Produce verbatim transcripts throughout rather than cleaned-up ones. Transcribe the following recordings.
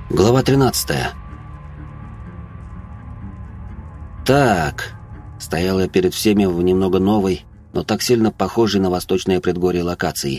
Глава тринадцатая. Так, стоял я перед всеми в немного новой, но так сильно похожей на восточное предгорье локации.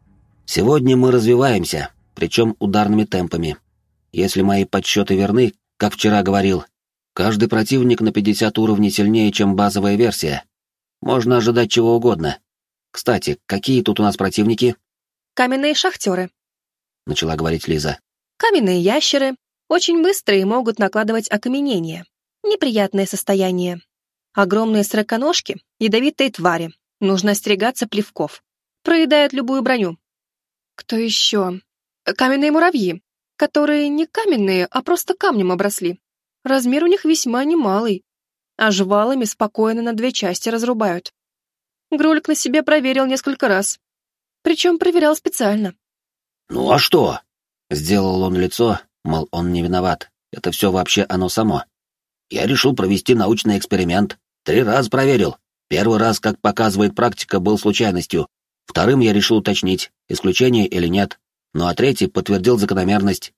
Сегодня мы развиваемся, причем ударными темпами. Если мои подсчеты верны, как вчера говорил, каждый противник на пятьдесят уровней сильнее, чем базовая версия. Можно ожидать чего угодно. Кстати, какие тут у нас противники? Каменные шахтеры, Начала говорить Лиза. каменные ящеры, очень быстрые и могут накладывать окаменение. Неприятное состояние. Огромные сороконожки, ядовитые твари. Нужно остерегаться плевков. Проедают любую броню. Кто еще? Каменные муравьи, которые не каменные, а просто камнем обросли. Размер у них весьма немалый. А жвалами спокойно на две части разрубают. Грулик на себе проверил несколько раз. Причем проверял специально. «Ну а что?» Сделал он лицо, мол, он не виноват. Это все вообще оно само. Я решил провести научный эксперимент. Три раза проверил. Первый раз, как показывает практика, был случайностью. Вторым я решил уточнить, исключение или нет. Ну а третий подтвердил закономерность.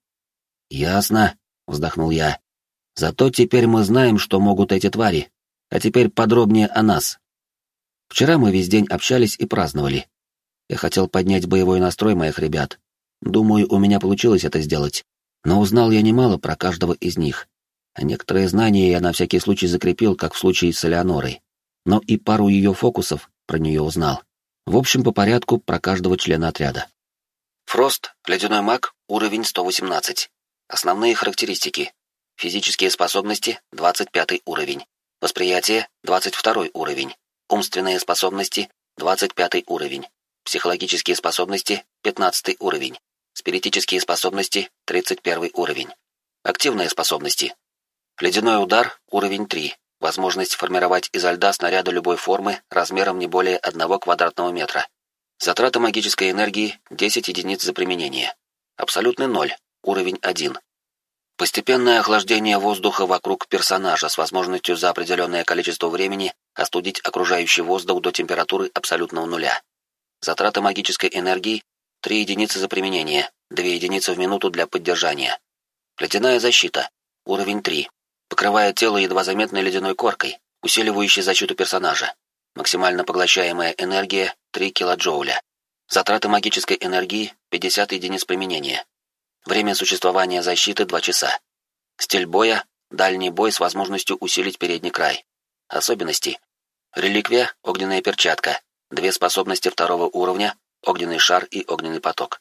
«Ясно», — вздохнул я. «Зато теперь мы знаем, что могут эти твари. А теперь подробнее о нас». Вчера мы весь день общались и праздновали. Я хотел поднять боевой настрой моих ребят. Думаю, у меня получилось это сделать. Но узнал я немало про каждого из них. А некоторые знания я на всякий случай закрепил, как в случае с Элеонорой. Но и пару ее фокусов про нее узнал. В общем, по порядку про каждого члена отряда. Фрост, ледяной маг, уровень сто восемнадцать. Основные характеристики. Физические способности — двадцать пятый уровень. Восприятие — двадцать второй уровень. Умственные способности — двадцать пятый уровень. Психологические способности — пятнадцатый уровень. Спиритические способности — тридцать первый уровень. Активные способности. Ледяной удар — уровень три. Возможность формировать изо льда снаряды любой формы размером не более одного квадратного метра. Затрата магической энергии — десять единиц за применение. Абсолютный ноль, уровень один. Постепенное охлаждение воздуха вокруг персонажа с возможностью за определенное количество времени остудить окружающий воздух до температуры абсолютного нуля. Затрата магической энергии — три единицы за применение, две единицы в минуту для поддержания. Ледяная защита, уровень три. Покрывает тело едва заметной ледяной коркой, усиливающей защиту персонажа. Максимально поглощаемая энергия — три килоджоуля. Затрата магической энергии — пятьдесят единиц применения. Время существования защиты — два часа. Стиль боя — дальний бой с возможностью усилить передний край. Особенности. Реликвия — огненная перчатка. Две способности второго уровня — огненный шар и огненный поток.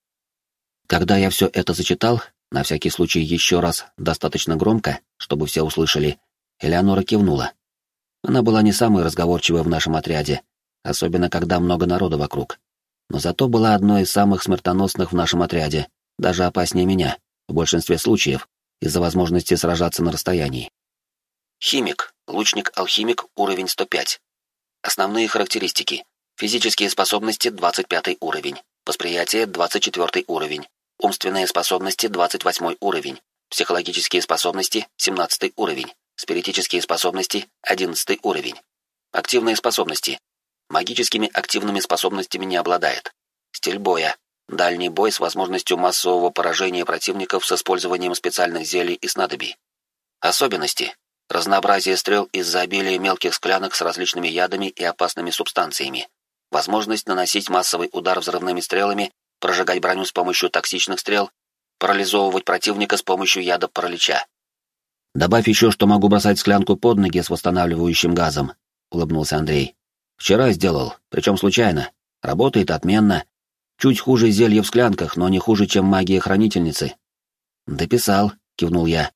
Когда я все это зачитал, на всякий случай еще раз достаточно громко, чтобы все услышали, Элеонора кивнула. Она была не самой разговорчивой в нашем отряде, особенно когда много народа вокруг. Но зато была одной из самых смертоносных в нашем отряде, даже опаснее меня, в большинстве случаев, из-за возможности сражаться на расстоянии. Химик, лучник-алхимик, уровень сто пять. Основные характеристики. Физические способности — двадцать пятый уровень. Восприятие — двадцать четвёртый уровень. Умственные способности — двадцать восьмой уровень. Психологические способности — семнадцатый уровень. Спиритические способности — одиннадцатый уровень. Активные способности. Магическими активными способностями не обладает. Стиль боя. Дальний бой с возможностью массового поражения противников с использованием специальных зелий и снадобий. Особенности. Разнообразие стрел из-за обилия мелких склянок с различными ядами и опасными субстанциями. Возможность наносить массовый удар взрывными стрелами, прожигать броню с помощью токсичных стрел, парализовывать противника с помощью яда паралича. «Добавь еще, что могу бросать склянку под ноги с восстанавливающим газом», — улыбнулся Андрей. «Вчера сделал, причем случайно. Работает отменно. Чуть хуже зелья в склянках, но не хуже, чем магия хранительницы». «Дописал», — кивнул я.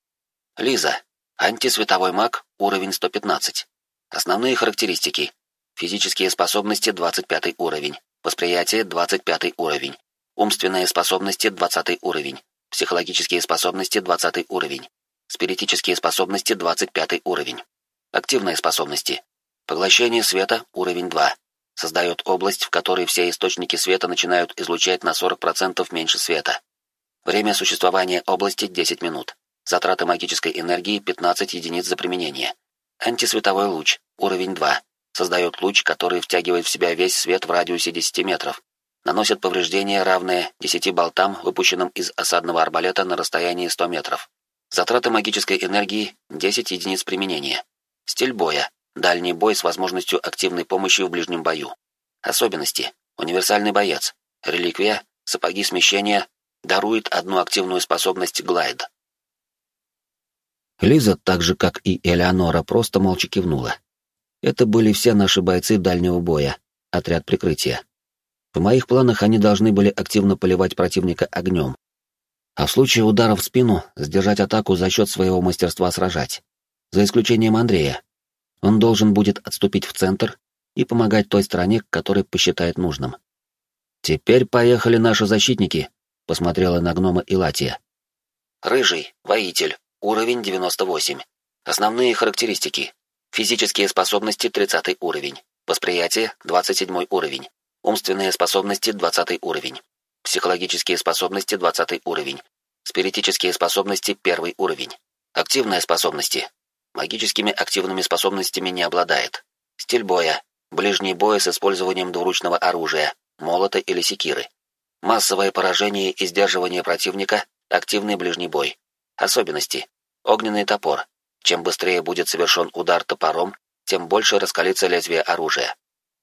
Лиза. Антисветовой маг, уровень сто пятнадцать. Основные характеристики. Физические способности — двадцать пятый уровень. Восприятие — двадцать пятый уровень. Умственные способности — двадцатый уровень. Психологические способности — двадцатый уровень. Спиритические способности — двадцать пятый уровень. Активные способности. Поглощение света — уровень два. Создает область, в которой все источники света начинают излучать на сорок процентов меньше света. Время существования области — десять минут. Затраты магической энергии — пятнадцать единиц за применение. Антисветовой луч, уровень два. Создает луч, который втягивает в себя весь свет в радиусе десяти метров. Наносит повреждения, равные десяти болтам, выпущенным из осадного арбалета на расстоянии сто метров. Затраты магической энергии десять единиц применения. Стиль боя. Дальний бой с возможностью активной помощи в ближнем бою. Особенности. Универсальный боец. Реликвия. Сапоги смещения. Дарует одну активную способность глайд. Лиза, так же как и Элеонора, просто молча кивнула. Это были все наши бойцы дальнего боя, отряд прикрытия. В моих планах они должны были активно поливать противника огнем, а в случае удара в спину сдержать атаку за счет своего мастерства сражать. За исключением Андрея. Он должен будет отступить в центр и помогать той стороне, которой посчитает нужным. «Теперь поехали наши защитники», — посмотрела на гнома Илатия. Рыжий, воитель, уровень девяносто восемь. Основные характеристики. Физические способности тридцатый уровень. Восприятие двадцать седьмой уровень. Умственные способности двадцатый уровень. Психологические способности двадцатый уровень. Спиритические способности первый уровень. Активные способности. Магическими активными способностями не обладает. Стиль боя. Ближний бой с использованием двуручного оружия, молота или секиры. Массовое поражение и сдерживание противника, активный ближний бой. Особенности. Огненный топор. Чем быстрее будет совершен удар топором, тем больше раскалится лезвие оружия.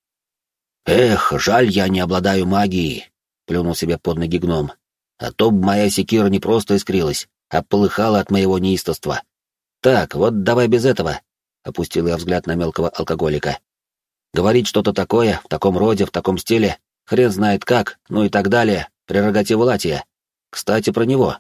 «Эх, жаль, я не обладаю магией», — плюнул себе под ноги гном. «А то б моя секира не просто искрилась, а полыхала от моего неистовства. Так, вот давай без этого», — опустил я взгляд на мелкого алкоголика. «Говорить что-то такое, в таком роде, в таком стиле, хрен знает как, ну и так далее, прерогатива Латия. Кстати, про него».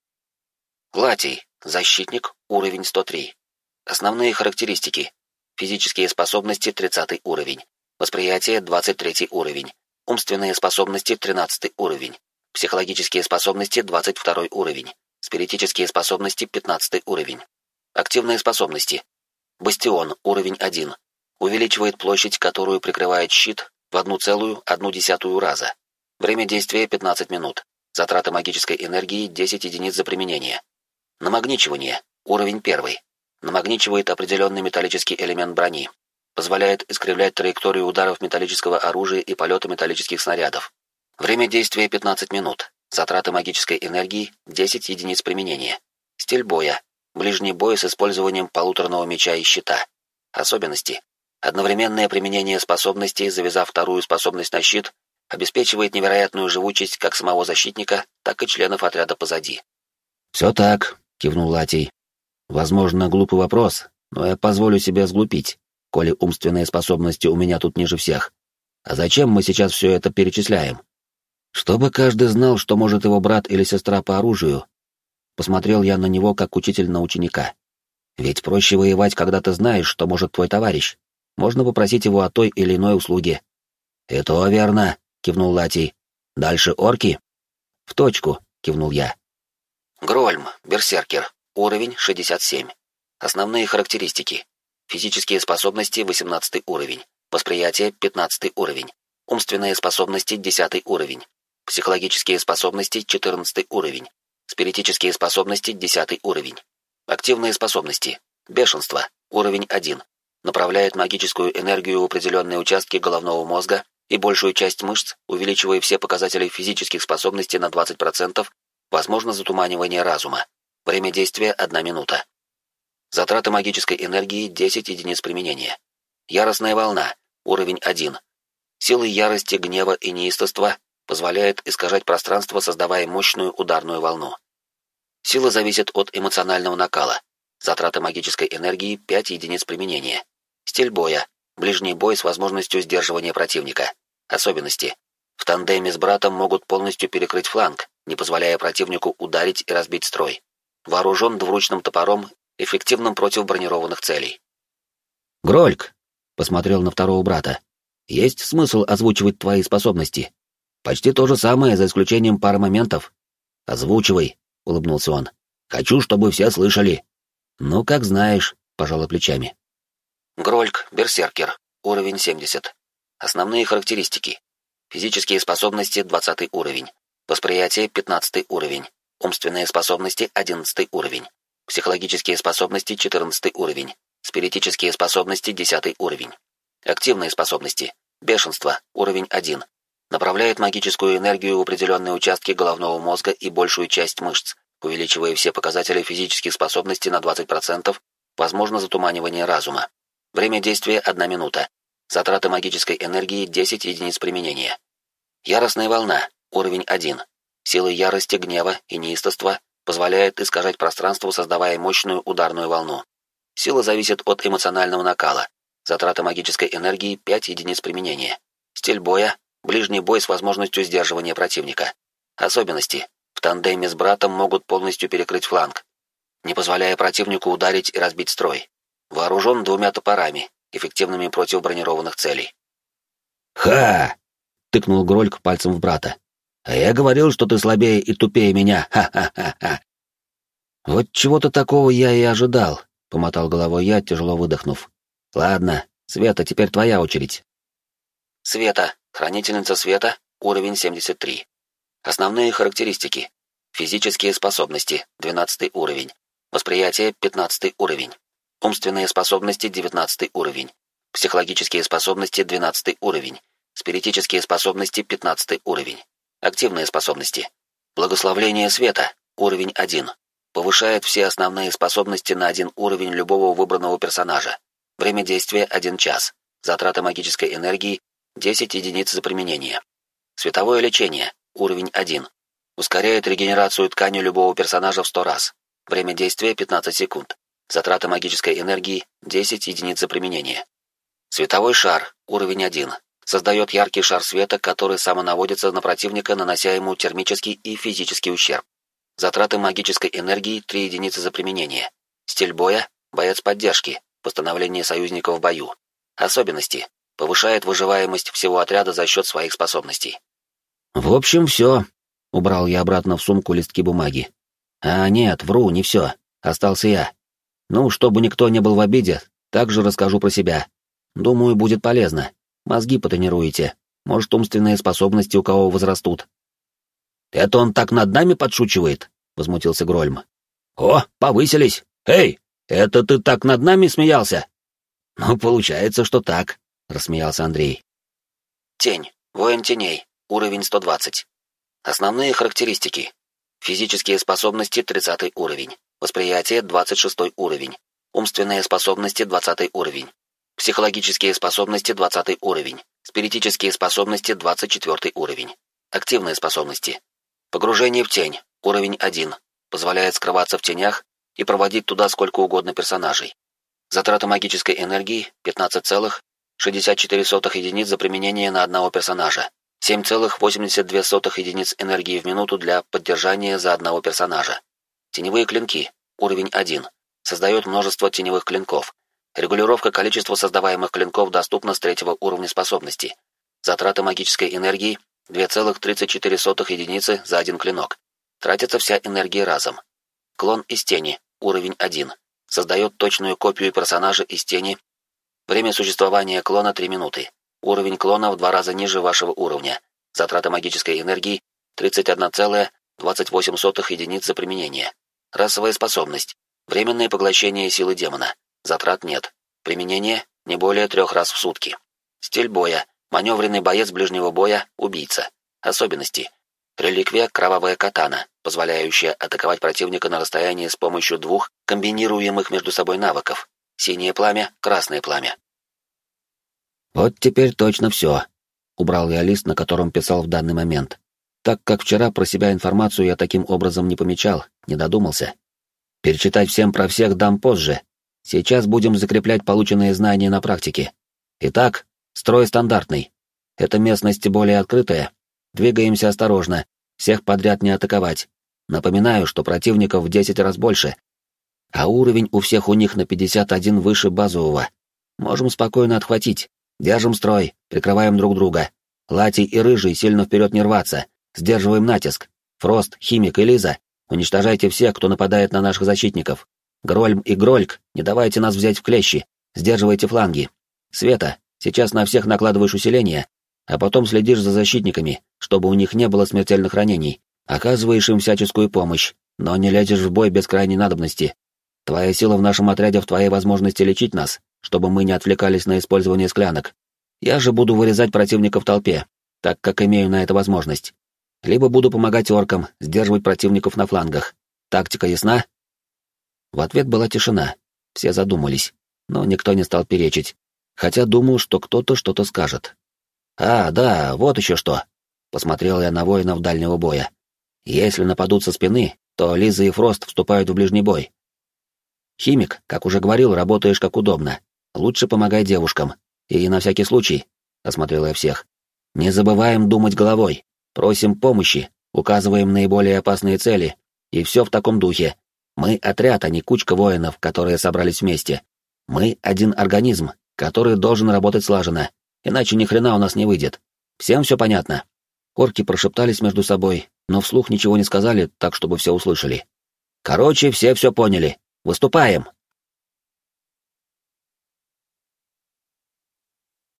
Латий, защитник, уровень сто три. Основные характеристики. Физические способности тридцатый уровень. Восприятие двадцать третий уровень. Умственные способности тринадцатый уровень. Психологические способности двадцать второй уровень. Спиритические способности пятнадцатый уровень. Активные способности. Бастион, уровень один. Увеличивает площадь, которую прикрывает щит, в одну целую одну десятую раза. Время действия пятнадцать минут. Затраты магической энергии десять единиц за применение. Намагничивание, уровень первый. Намагничивает определенный металлический элемент брони. Позволяет искривлять траекторию ударов металлического оружия и полета металлических снарядов. Время действия пятнадцать минут. Затраты магической энергии десять единиц применения. Стиль боя. Ближний бой с использованием полуторного меча и щита. Особенности. Одновременное применение способностей, завязав вторую способность на щит, обеспечивает невероятную живучесть как самого защитника, так и членов отряда позади. «Все так», — кивнул Латий. «Возможно, глупый вопрос, но я позволю себе сглупить, коли умственные способности у меня тут ниже всех. А зачем мы сейчас все это перечисляем? Чтобы каждый знал, что может его брат или сестра по оружию». Посмотрел я на него, как учитель на ученика. Ведь проще воевать, когда ты знаешь, что может твой товарищ. Можно попросить его о той или иной услуге. «И то верно», — кивнул Латий. «Дальше орки?» «В точку», — кивнул я. Грольм, берсеркер, уровень шестьдесят семь. Основные характеристики. Физические способности восемнадцатый уровень. Восприятие пятнадцатый уровень. Умственные способности десятый уровень. Психологические способности четырнадцатый уровень. Спиритические способности десятый уровень. Активные способности. Бешенство, уровень один. Направляет магическую энергию в определенные участки головного мозга и большую часть мышц, увеличивая все показатели физических способностей на двадцать процентов, возможно затуманивание разума. Время действия одна минута. Затраты магической энергии десять единиц применения. Яростная волна, уровень один. Силы ярости, гнева и неистовства позволяет искажать пространство, создавая мощную ударную волну. Сила зависит от эмоционального накала. Затраты магической энергии пять единиц применения. Стиль боя. Ближний бой с возможностью сдерживания противника. Особенности. В тандеме с братом могут полностью перекрыть фланг, не позволяя противнику ударить и разбить строй. Вооружен двуручным топором, эффективным против бронированных целей. «Грольк!» — посмотрел на второго брата. «Есть смысл озвучивать твои способности? Почти то же самое, за исключением пары моментов». «Озвучивай», — улыбнулся он. «Хочу, чтобы все слышали». «Ну, как знаешь», — пожала плечами. Грольк, берсеркер, уровень семьдесят. Основные характеристики. Физические способности двадцатый уровень. Восприятие пятнадцатый уровень. Умственные способности одиннадцатый уровень. Психологические способности четырнадцатый уровень. Спиритические способности десятый уровень. Активные способности. Бешенство, уровень один. Направляет магическую энергию в определенные участки головного мозга и большую часть мышц, увеличивая все показатели физических способностей на двадцать процентов, возможно затуманивание разума. Время действия одна минута. Затраты магической энергии десять единиц применения. Яростная волна, уровень один. Сила ярости, гнева и неистовства позволяет искажать пространство, создавая мощную ударную волну. Сила зависит от эмоционального накала. Затраты магической энергии пять единиц применения. Стиль боя — ближний бой с возможностью сдерживания противника. Особенности: в тандеме с братом могут полностью перекрыть фланг, не позволяя противнику ударить и разбить строй. Вооружен двумя топорами, эффективными против бронированных целей. «Ха!» — тыкнул Грольк пальцем в брата. «А я говорил, что ты слабее и тупее меня! Ха-ха-ха-ха!» «Вот чего-то такого я и ожидал», — помотал головой я, тяжело выдохнув. «Ладно, Света, теперь твоя очередь». Света, хранительница света, уровень семьдесят три. Основные характеристики. Физические способности, двенадцатый уровень. Восприятие, пятнадцатый уровень. Умственные способности, девятнадцатый уровень. Психологические способности, двенадцатый уровень. Спиритические способности, пятнадцатый уровень. Активные способности. Благословление света, уровень один. Повышает все основные способности на один уровень любого выбранного персонажа. Время действия один час. Затраты магической энергии десять единиц за применение. Световое лечение, уровень один. Ускоряет регенерацию ткани любого персонажа в сто раз. Время действия пятнадцать секунд. Затраты магической энергии десять единиц за применение. Световой шар, уровень один. Создает яркий шар света, который самонаводится на противника, нанося ему термический и физический ущерб. Затраты магической энергии три единицы за применение. Стиль боя — боец поддержки, восстановление союзников в бою. Особенности: повышает выживаемость всего отряда за счет своих способностей. «В общем, все», — убрал я обратно в сумку листки бумаги. «А нет, вру, не все. Остался я. Ну, чтобы никто не был в обиде, также расскажу про себя. Думаю, будет полезно. Мозги потренируете. Может, умственные способности у кого возрастут». «Это он так над нами подшучивает?» — возмутился Грольм. «О, повысились! Эй, это ты так над нами смеялся?» «Ну, получается, что так», — рассмеялся Андрей. Тень, воин теней, уровень сто двадцать. Основные характеристики. Физические способности тридцатый уровень. Восприятие двадцать шестой уровень. Умственные способности двадцатый уровень. Психологические способности двадцатый уровень. Спиритические способности двадцать четвёртый уровень. Активные способности. Погружение в тень, уровень один. Позволяет скрываться в тенях и проводить туда сколько угодно персонажей. Затрата магической энергии пятнадцать целых шестьдесят четыре сотых единиц за применение на одного персонажа. семь целых восемьдесят две сотых единиц энергии в минуту для поддержания за одного персонажа. Теневые клинки, уровень один. Создает множество теневых клинков. Регулировка количества создаваемых клинков доступна с третьего уровня способности. Затраты магической энергии две целых тридцать четыре сотых единицы за один клинок. Тратится вся энергия разом. Клон из тени, уровень один. Создает точную копию персонажа из тени. Время существования клона три минуты. Уровень клона в два раза ниже вашего уровня. Затрата магической энергии тридцать одна целая двадцать восемь сотых единиц за применение. Расовая способность. Временное поглощение силы демона. Затрат нет. Применение не более трех раз в сутки. Стиль боя. Маневренный боец ближнего боя, убийца. Особенности. Реликвия кровавая катана, позволяющая атаковать противника на расстоянии с помощью двух комбинируемых между собой навыков. Синее пламя, красное пламя. «Вот теперь точно все», — убрал я лист, на котором писал в данный момент, так как вчера про себя информацию я таким образом не помечал, не додумался. Перечитать всем про всех дам позже. Сейчас будем закреплять полученные знания на практике. Итак, строй стандартный. Эта местность более открытая. Двигаемся осторожно, всех подряд не атаковать. Напоминаю, что противников в десять раз больше, а уровень у всех у них на пятьдесят один выше базового. Можем спокойно отхватить. Держим строй, прикрываем друг друга. Лати и Рыжий сильно вперед не рваться. Сдерживаем натиск. Фрост, Химик и Лиза, уничтожайте всех, кто нападает на наших защитников. Грольм и Грольк, не давайте нас взять в клещи. Сдерживайте фланги. Света, сейчас на всех накладываешь усиление, а потом следишь за защитниками, чтобы у них не было смертельных ранений. Оказываешь им всяческую помощь, но не лезешь в бой без крайней надобности. Твоя сила в нашем отряде в твоей возможности лечить нас, чтобы мы не отвлекались на использование склянок. Я же буду вырезать противника в толпе, так как имею на это возможность. Либо буду помогать оркам, сдерживать противников на флангах. Тактика ясна?» В ответ была тишина. Все задумались, но никто не стал перечить, хотя думал, что кто-то что-то скажет. «А, да, вот еще что!» — посмотрел я на воинов дальнего боя. «Если нападут со спины, то Лиза и Фрост вступают в ближний бой. Химик, как уже говорил, работаешь как удобно. Лучше помогай девушкам. И на всякий случай, — осмотрел я всех, — не забываем думать головой. Просим помощи, указываем наиболее опасные цели. И все в таком духе. Мы отряд, а не кучка воинов, которые собрались вместе. Мы один организм, который должен работать слаженно, иначе ни хрена у нас не выйдет. Всем все понятно?» Орки прошептались между собой, но вслух ничего не сказали, так чтобы все услышали. «Короче, все все поняли. Выступаем!»